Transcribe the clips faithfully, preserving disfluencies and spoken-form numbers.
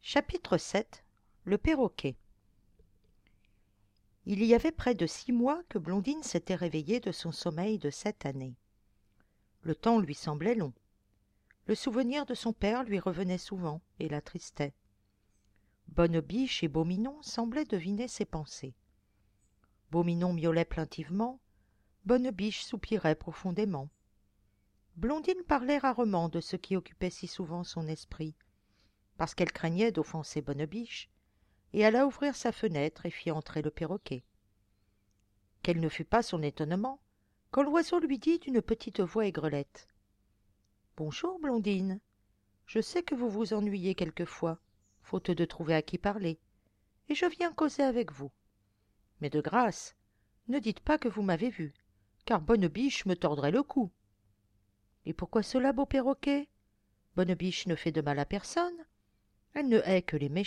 Chapitre sept. Le perroquet. Il y avait près de six mois que Blondine s'était réveillée de son sommeil de sept années. Le temps lui semblait long. Le souvenir de son père lui revenait souvent et l'attristait. Bonne Biche et Beau Minon semblaient deviner ses pensées. Beau Minon miaulait plaintivement, Bonne Biche soupirait profondément. Blondine parlait rarement de ce qui occupait si souvent son esprit, parce qu'elle craignait d'offenser Bonne Biche, et alla ouvrir sa fenêtre et fit entrer le perroquet. Quel ne fut pas son étonnement quand l'oiseau lui dit d'une petite voix aigrelette: « Bonjour, Blondine. Je sais que vous vous ennuyez quelquefois, faute de trouver à qui parler, et je viens causer avec vous. Mais de grâce, ne dites pas que vous m'avez vue, car Bonne Biche me tordrait le cou. » « Et pourquoi cela, beau perroquet? Bonne Biche ne fait de mal à personne. Elle ne hait que les méchants. »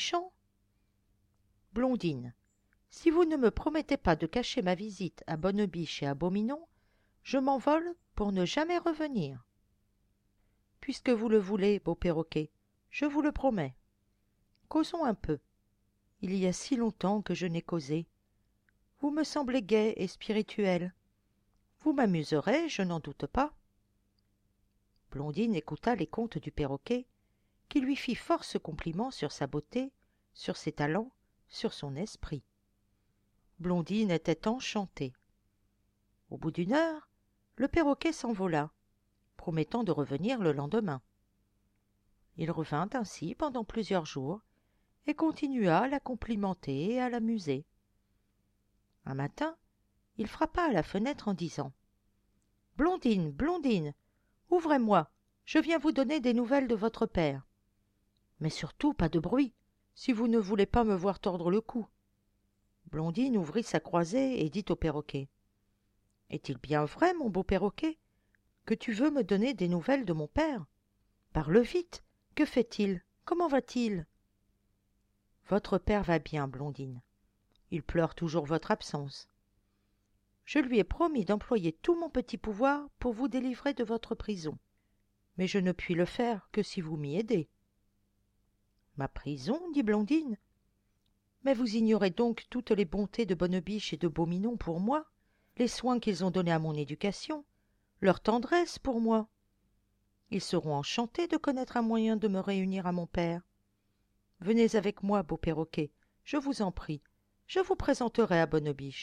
« Blondine, si vous ne me promettez pas de cacher ma visite à Bonne Biche et à Beau Minon, je m'envole pour ne jamais revenir. »« Puisque vous le voulez, beau perroquet, je vous le promets. Causons un peu. Il y a si longtemps que je n'ai causé. Vous me semblez gai et spirituel. Vous m'amuserez, je n'en doute pas. » Blondine écouta les contes du perroquet, qui lui fit force compliments sur sa beauté, sur ses talents, sur son esprit. Blondine était enchantée. Au bout d'une heure, le perroquet s'envola, promettant de revenir le lendemain. Il revint ainsi pendant plusieurs jours et continua à la complimenter et à l'amuser. Un matin, il frappa à la fenêtre en disant: « Blondine, Blondine, ouvrez-moi, je viens vous donner des nouvelles de votre père. Mais surtout pas de bruit, si vous ne voulez pas me voir tordre le cou. » Blondine ouvrit sa croisée et dit au perroquet: « Est-il bien vrai, mon beau perroquet, que tu veux me donner des nouvelles de mon père? Parle vite, que fait-il? Comment va-t-il? » ?»« Votre père va bien, Blondine. Il pleure toujours votre absence. Je lui ai promis d'employer tout mon petit pouvoir pour vous délivrer de votre prison, mais je ne puis le faire que si vous m'y aidez. »« Ma prison? Dit Blondine. Mais vous ignorez donc toutes les bontés de Bonne Biche et de Beau Minon pour moi, les soins qu'ils ont donnés à mon éducation, leur tendresse pour moi. Ils seront enchantés de connaître un moyen de me réunir à mon père. Venez avec moi, beau perroquet, je vous en prie, je vous présenterai à Bonne Biche. »«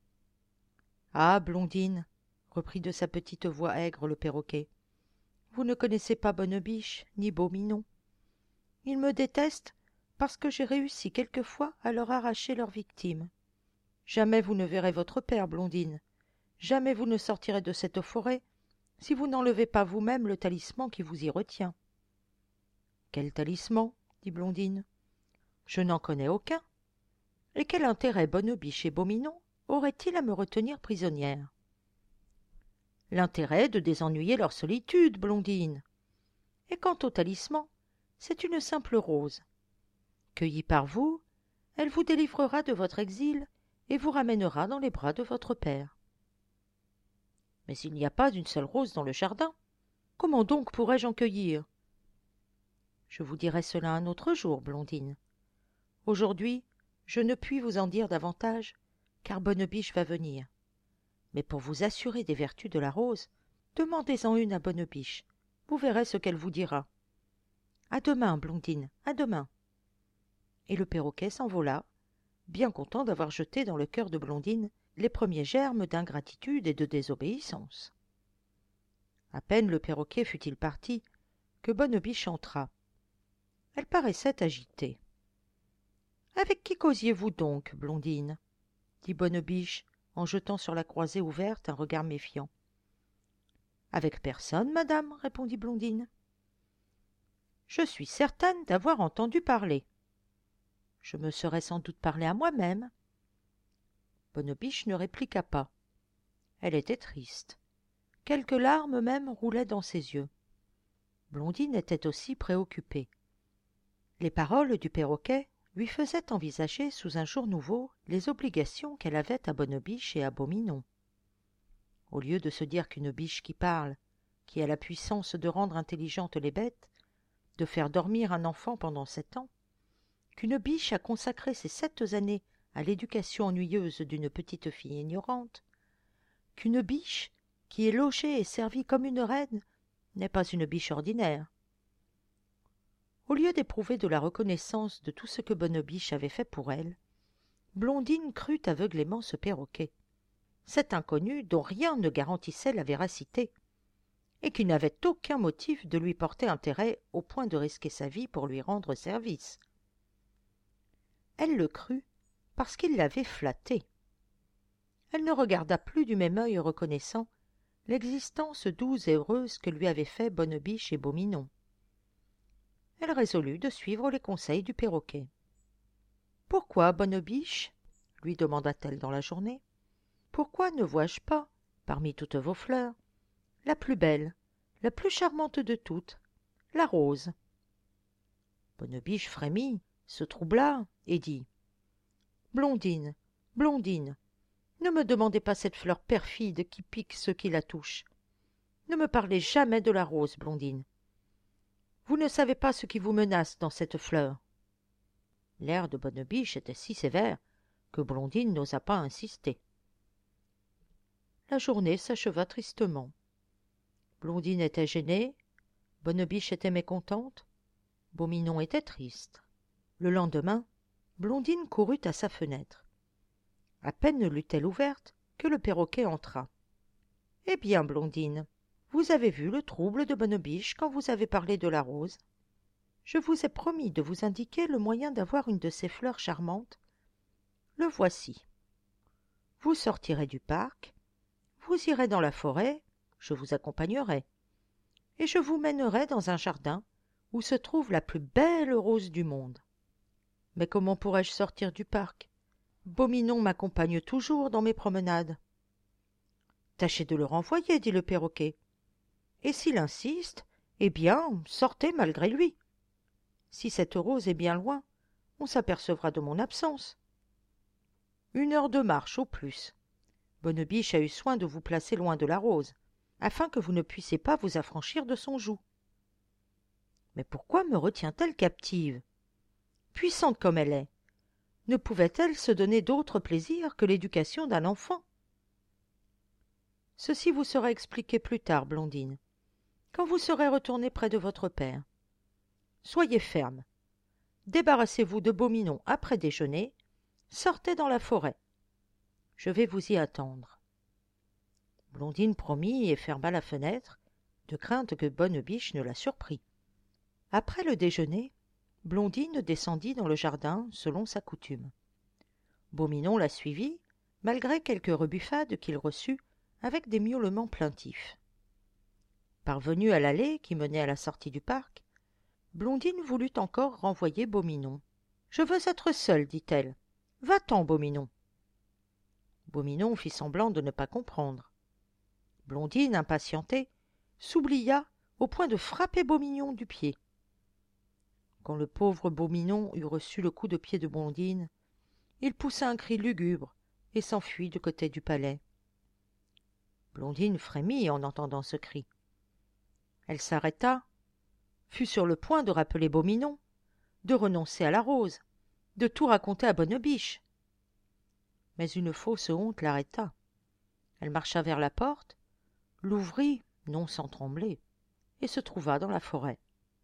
Ah, Blondine, reprit de sa petite voix aigre le perroquet, vous ne connaissez pas Bonne Biche ni Beau Minon. Ils me détestent parce que j'ai réussi quelquefois à leur arracher leurs victimes. Jamais vous ne verrez votre père, Blondine. Jamais vous ne sortirez de cette forêt si vous n'enlevez pas vous-même le talisman qui vous y retient. »« Quel talisman? Dit Blondine. Je n'en connais aucun. Et quel intérêt Bonne Biche et Beau Minon auraient-ils à me retenir prisonnière? »« L'intérêt de désennuyer leur solitude, Blondine. Et quant au talisman, c'est une simple rose. Cueillie par vous, elle vous délivrera de votre exil et vous ramènera dans les bras de votre père. »« Mais il n'y a pas une seule rose dans le jardin. Comment donc pourrais-je en cueillir? »« Je vous dirai cela un autre jour, Blondine. Aujourd'hui, je ne puis vous en dire davantage, car Bonne Biche va venir. Mais pour vous assurer des vertus de la rose, demandez-en une à Bonne Biche. Vous verrez ce qu'elle vous dira. À demain, Blondine, à demain. » Et le perroquet s'envola, bien content d'avoir jeté dans le cœur de Blondine les premiers germes d'ingratitude et de désobéissance. À peine le perroquet fut-il parti que Bonne Biche entra. Elle paraissait agitée. « Avec qui causiez-vous donc, Blondine? » dit Bonne Biche en jetant sur la croisée ouverte un regard méfiant. « Avec personne, madame, répondit Blondine. Je suis certaine d'avoir entendu parler. Je me serais sans doute parlé à moi-même. » Bonne Biche ne répliqua pas. Elle était triste. Quelques larmes même roulaient dans ses yeux. Blondine était aussi préoccupée. Les paroles du perroquet lui faisaient envisager sous un jour nouveau les obligations qu'elle avait à Bonne Biche et à Beau Minon. Au lieu de se dire qu'une biche qui parle, qui a la puissance de rendre intelligentes les bêtes, de faire dormir un enfant pendant sept ans, qu'une biche a consacré ses sept années à l'éducation ennuyeuse d'une petite fille ignorante, qu'une biche qui est logée et servie comme une reine n'est pas une biche ordinaire. Au lieu d'éprouver de la reconnaissance de tout ce que Bonne Biche avait fait pour elle, Blondine crut aveuglément ce perroquet, cet inconnu dont rien ne garantissait la véracité, et qui n'avait aucun motif de lui porter intérêt au point de risquer sa vie pour lui rendre service. Elle le crut parce qu'il l'avait flattée. Elle ne regarda plus du même œil reconnaissant l'existence douce et heureuse que lui avaient fait Bonne Biche et Beau Minon. Elle résolut de suivre les conseils du perroquet. « Pourquoi, Bonne Biche ?» lui demanda-t-elle dans la journée. « Pourquoi ne vois-je pas, parmi toutes vos fleurs, la plus belle, la plus charmante de toutes, la rose ?» Bonne Biche frémit, se troubla et dit « Blondine, Blondine, ne me demandez pas cette fleur perfide qui pique ceux qui la touchent. Ne me parlez jamais de la rose, Blondine. Vous ne savez pas ce qui vous menace dans cette fleur. » L'air de Bonne Biche était si sévère que Blondine n'osa pas insister. La journée s'acheva tristement. Blondine était gênée, Bonne Biche était mécontente, Beau Minon était triste. Le lendemain, Blondine courut à sa fenêtre. À peine l'eut-elle ouverte que le perroquet entra. « Eh bien, Blondine, vous avez vu le trouble de Bonne Biche quand vous avez parlé de la rose. Je vous ai promis de vous indiquer le moyen d'avoir une de ces fleurs charmantes. Le voici. Vous sortirez du parc, vous irez dans la forêt, je vous accompagnerai, et je vous mènerai dans un jardin où se trouve la plus belle rose du monde. Mais comment pourrais-je sortir du parc? Beau Minon m'accompagne toujours dans mes promenades. »« Tâchez de le renvoyer, dit le perroquet. Et s'il insiste, eh bien, sortez malgré lui. Si cette rose est bien loin, on s'apercevra de mon absence. Une heure de marche au plus. Bonne Biche a eu soin de vous placer loin de la rose, afin que vous ne puissiez pas vous affranchir de son joug. Mais pourquoi me retient-elle captive? Puissante comme elle est, ne pouvait-elle se donner d'autre plaisir que l'éducation d'un enfant? Ceci vous sera expliqué plus tard, Blondine, quand vous serez retournée près de votre père. Soyez ferme. Débarrassez-vous de Beau Minon après déjeuner, sortez dans la forêt. Je vais vous y attendre. » Blondine promit et ferma la fenêtre, de crainte que Bonne Biche ne la surprît. Après le déjeuner, Blondine descendit dans le jardin selon sa coutume. Beau Minon la suivit, malgré quelques rebuffades qu'il reçut avec des miaulements plaintifs. Parvenue à l'allée qui menait à la sortie du parc, Blondine voulut encore renvoyer Beau Minon. « Je veux être seule, dit-elle. Va-t'en, Beau Minon. » Beau Minon fit semblant de ne pas comprendre. Blondine, impatientée, s'oublia au point de frapper Beau Minon du pied. Quand le pauvre Beau Minon eut reçu le coup de pied de Blondine, il poussa un cri lugubre et s'enfuit du côté du palais. Blondine frémit en entendant ce cri. Elle s'arrêta, fut sur le point de rappeler Beau Minon, de renoncer à la rose, de tout raconter à Bonne Biche. Mais une fausse honte l'arrêta. Elle marcha vers la porte, l'ouvrit, non sans trembler, et se trouva dans la forêt.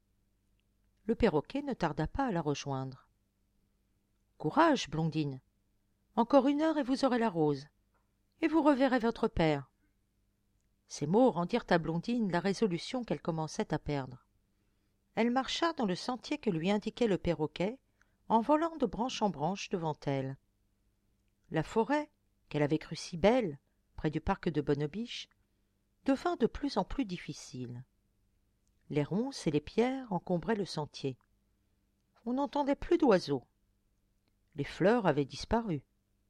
Le perroquet ne tarda pas à la rejoindre. « Courage, Blondine. Encore une heure et vous aurez la rose, et vous reverrez votre père. » Ces mots rendirent à Blondine la résolution qu'elle commençait à perdre. Elle marcha dans le sentier que lui indiquait le perroquet, en volant de branche en branche devant elle. La forêt, qu'elle avait crue si belle, près du parc de Bonne Biche, devint de plus en plus difficile. Les ronces et les pierres encombraient le sentier. On n'entendait plus d'oiseaux. Les fleurs avaient disparu.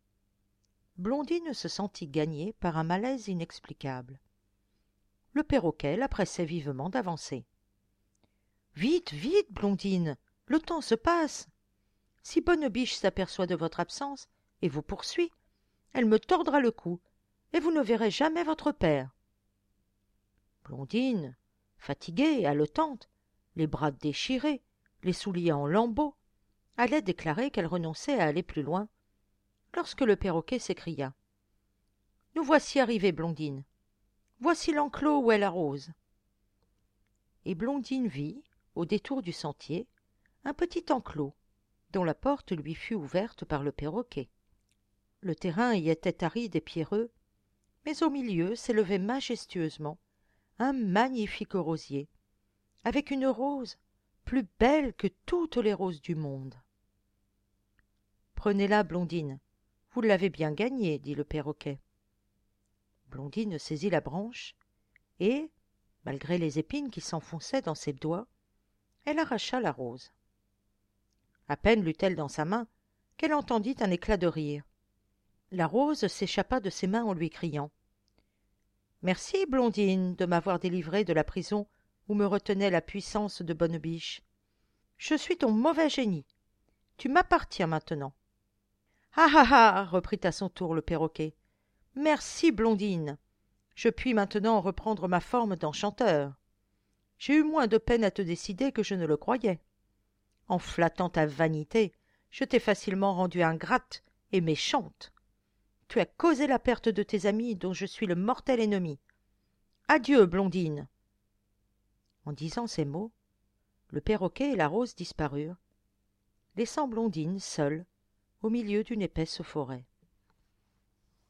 Blondine se sentit gagnée par un malaise inexplicable. Le perroquet la pressait vivement d'avancer. « Vite, vite, Blondine, le temps se passe. Si Bonne Biche s'aperçoit de votre absence et vous poursuit, elle me tordra le cou, et vous ne verrez jamais votre père. » Blondine, fatiguée, haletante, les bras déchirés, les souliers en lambeaux, allait déclarer qu'elle renonçait à aller plus loin, lorsque le perroquet s'écria. « Nous voici arrivés, Blondine. Voici l'enclos où est la rose. » Et Blondine vit, au détour du sentier, un petit enclos, dont la porte lui fut ouverte par le perroquet. Le terrain y était aride et pierreux, mais au milieu s'élevait majestueusement un magnifique rosier, avec une rose plus belle que toutes les roses du monde. « Prenez-la, Blondine, vous l'avez bien gagnée, dit le perroquet. Blondine saisit la branche et, malgré les épines qui s'enfonçaient dans ses doigts, elle arracha la rose. À peine l'eut-elle dans sa main qu'elle entendit un éclat de rire. La rose s'échappa de ses mains en lui criant « Merci, Blondine, de m'avoir délivrée de la prison où me retenait la puissance de Bonnebiche. Je suis ton mauvais génie. Tu m'appartiens maintenant. »« Ah ah ah !» reprit à son tour le perroquet. « Merci, Blondine. Je puis maintenant reprendre ma forme d'enchanteur. J'ai eu moins de peine à te décider que je ne le croyais. En flattant ta vanité, je t'ai facilement rendue ingrate et méchante. Tu as causé la perte de tes amis dont je suis le mortel ennemi. Adieu, Blondine. » En disant ces mots, le perroquet et la rose disparurent, laissant Blondine seule au milieu d'une épaisse forêt.